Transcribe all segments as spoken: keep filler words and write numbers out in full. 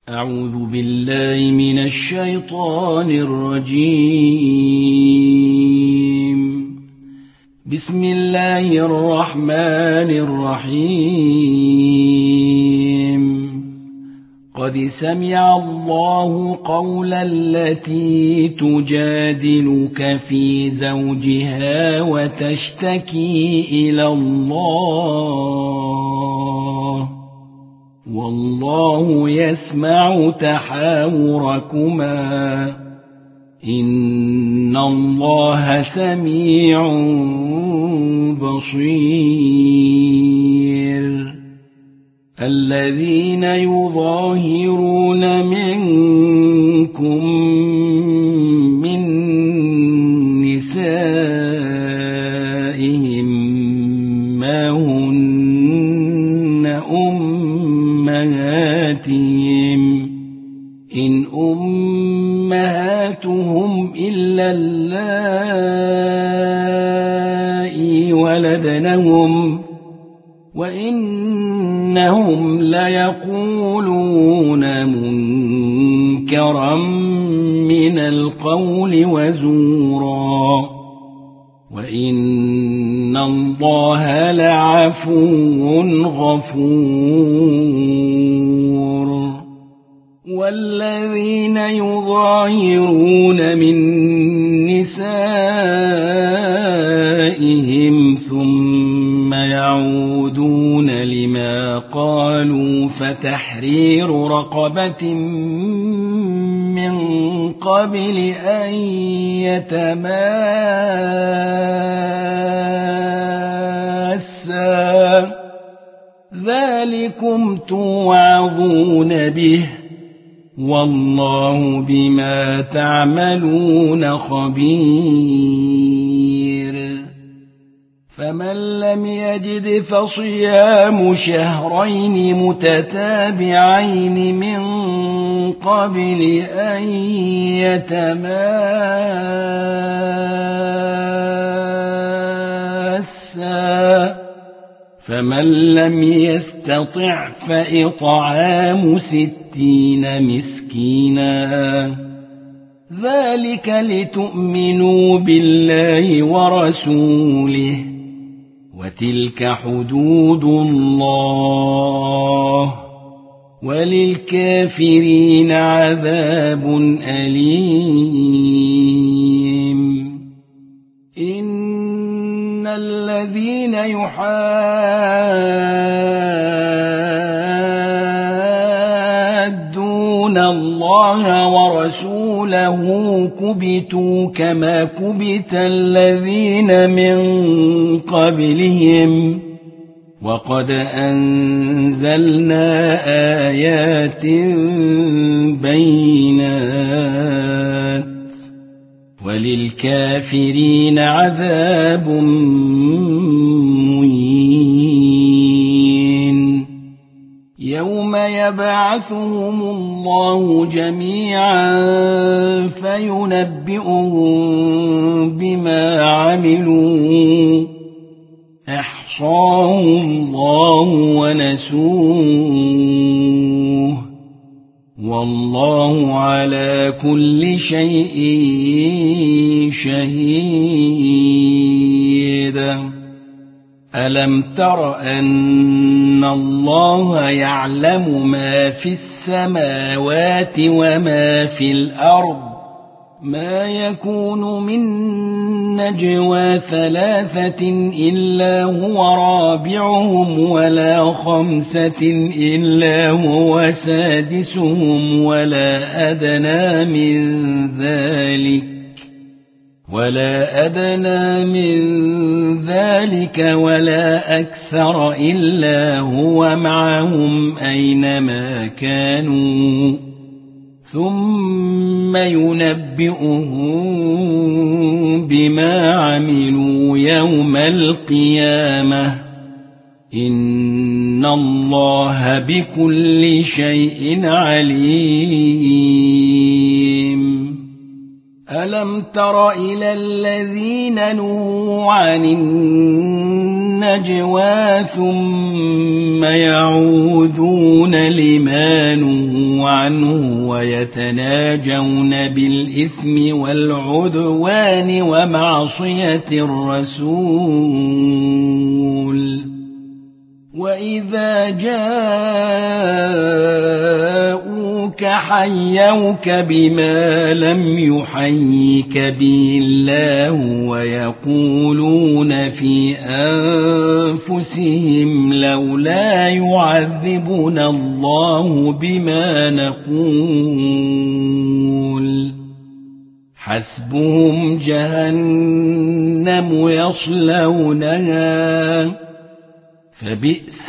أعوذ بالله من الشيطان الرجيم. بسم الله الرحمن الرحيم. قد سمع الله قول التي تجادلك في زوجها وتشتكي إلى الله والله يسمع تحاوركما إن الله سميع بصير. الذين يظاهرون منكم من نسائهم ما هن أمهاتهم إن أمهاتهم إلا اللائي ولدنهم وإنهم ليقولون منكرا من القول وزورا وإن الله لعفو غفور. والذين يظاهرون من نسائهم ثم يعودون لما قالوا فتحرير رقبة من قبل أن يتماسا ذلكم توعظون به والله بما تعملون خبير. فمن لم يجد فصيام شهرين متتابعين من قبل أن يتماسا فمن لم يستطع فإطعام ستين مسكينا ذلك لتؤمنوا بالله ورسوله وتلك حدود الله وللكافرين عذاب أليم. إن الذين يحادون الله ورسوله كبتوا كما كبت الذين من قبلهم وقد أنزلنا آيات بينات وللكافرين عذاب مهين. يوم يبعثهم الله جميعا فينبئهم بما عملوا أحصاه الله ونسوه والله على كل شيء شهيد. ألم تر أن الله يعلم ما في السماوات وما في الأرض ما يكون من نجوى ثلاثة إلا هو رابعهم ولا خمسة إلا هو سادسهم ولا أدنى من ذلك ولا أدنى من ذلك ولا أكثر إلا هو معهم أينما كانوا ثم ينبئهم بما عملوا يوم القيامة إن الله بكل شيء عليم. ألم تر إلى الذين نهوا عن النجوى ثم يعودون لما نهوا عنه ويتناجون بالإثم والعدوان ومعصية الرسول وإذا جاءوك حيوك بما لم يحيك به الله ويقولون في أنفسهم لولا يعذبنا الله بما نقول حسبهم جهنم يصلونها فبئس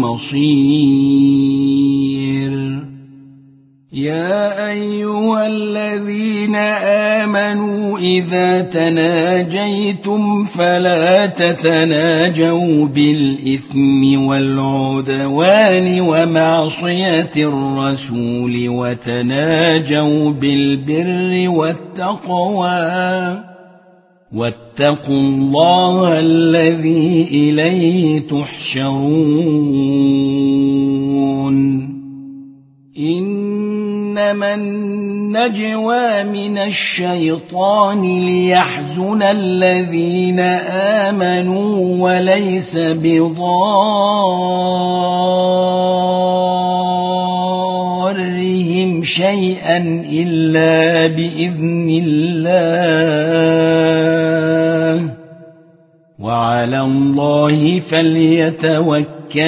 المصير يا أيها الذين آمنوا إذا تناجيتم فلا تتناجوا بالإثم والعدوان ومعصية الرسول وتناجوا بالبر والتقوى واتقوا الله الذي إليه تحشرون إنما النجوى من الشيطان ليحزن الذين آمنوا وليس بضارهم شيئا إلا بإذن الله وعلى الله فليتوكل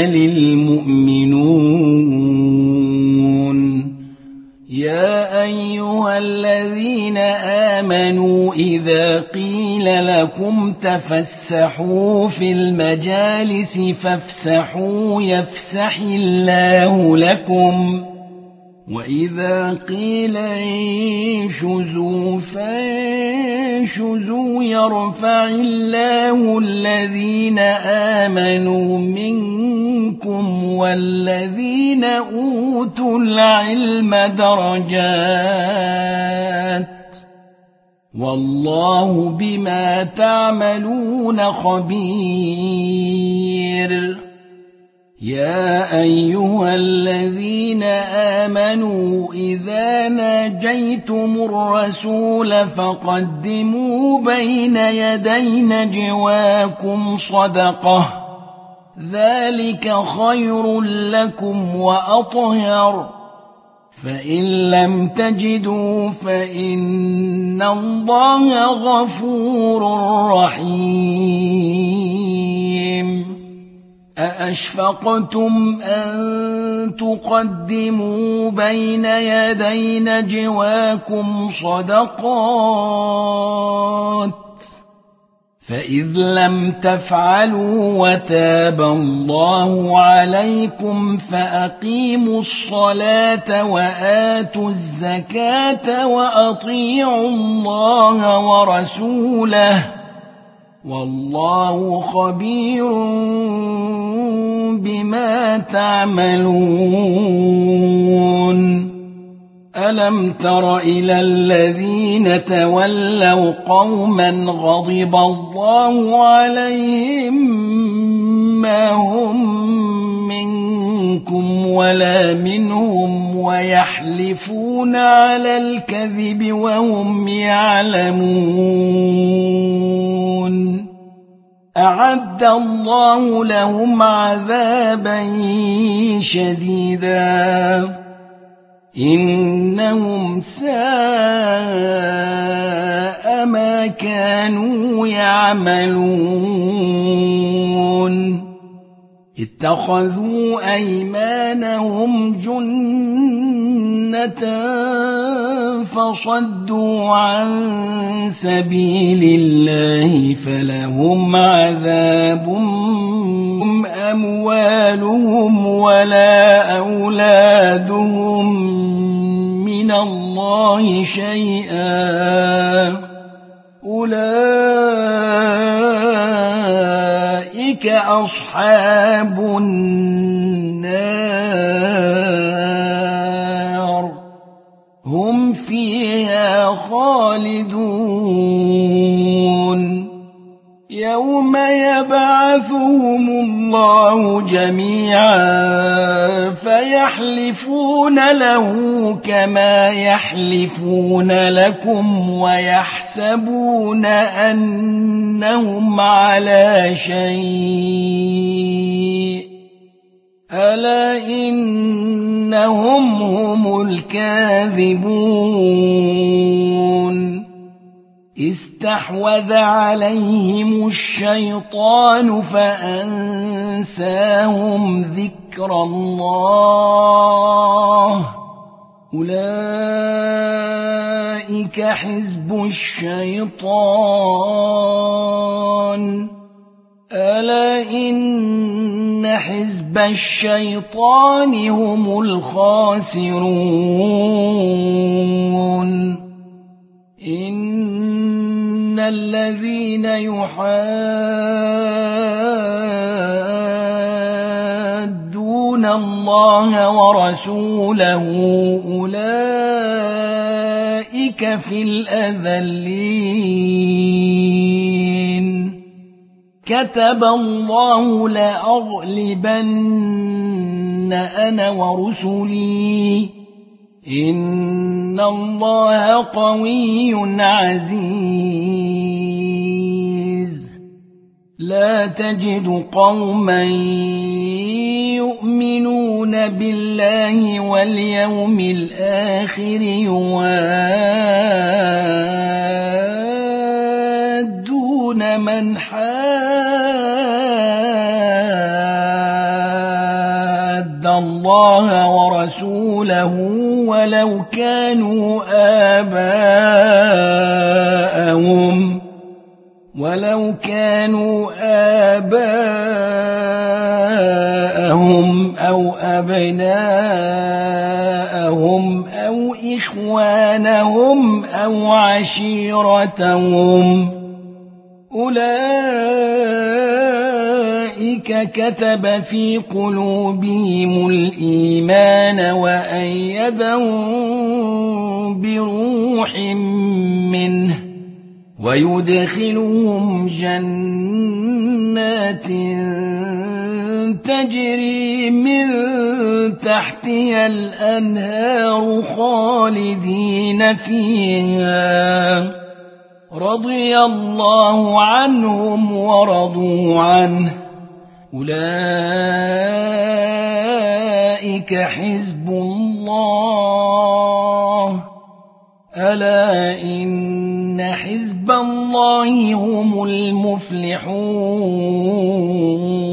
المؤمنون يا أيها الذين آمنوا إذا قيل لكم تفسحوا في المجالس فافسحوا يفسح الله لكم وإذا قيل انشزوا فانشزوا يرفع الله الذين آمنوا منكم والذين أوتوا العلم درجات والله بما تعملون خبير يا أيها الذين آمنوا إذا ناجيتم الرسول فقدموا بين يدي نجواكم صدقة ذلك خير لكم وأطهر فإن لم تجدوا فإن الله غفور رحيم أأشفقتم أن تقدموا بين يدي نجواكم صدقات فإذ لم تفعلوا وتاب الله عليكم فأقيموا الصلاة وآتوا الزكاة وأطيعوا الله ورسوله والله خبير بما تعملون ألم تر إلى الذين تولوا قوما غضب الله عليهم ما هم منكم ولا منهم ويحلفون على الكذب وهم يعلمون أعد الله لهم عذابا شديدا إنهم ساء ما كانوا يعملون اتخذوا أيمانهم جنة فصدوا عن سبيل الله فلهم عذاب أموالهم ولا أولادهم من الله شيئا أولئك أصحاب النار هم فيها خالدون يوم يبعثهم الله جميعا فيحلفون له كما يحلفون لكم ويحسبون أنهم على شيء ألا إنهم هم الكاذبون استحوذ عليهم الشيطان فأنساهم ذكر الله أولئك حزب الشيطان ألا إن حزب الشيطان هم الخاسرون إن الذين يحادون الله ورسوله أولئك في الأذلين كتب الله لأغلبن أنا ورسلي إن الله قوي عزيز لا تجد قوما يؤمنون بالله واليوم الآخر يوادون من حاد الله ورسوله ولو كانوا آباءهم ولو كانوا آباءهم أو أبناءهم أو إخوانهم أو عشيرتهم أولئك كتب في قلوبهم الإيمان وأيدهم بروح منه ويدخلهم جنات تجري من تحتها الأنهار خالدين فيها رضي الله عنهم ورضوا عنه أولئك حزب الله ألا إن حزب الله هم المفلحون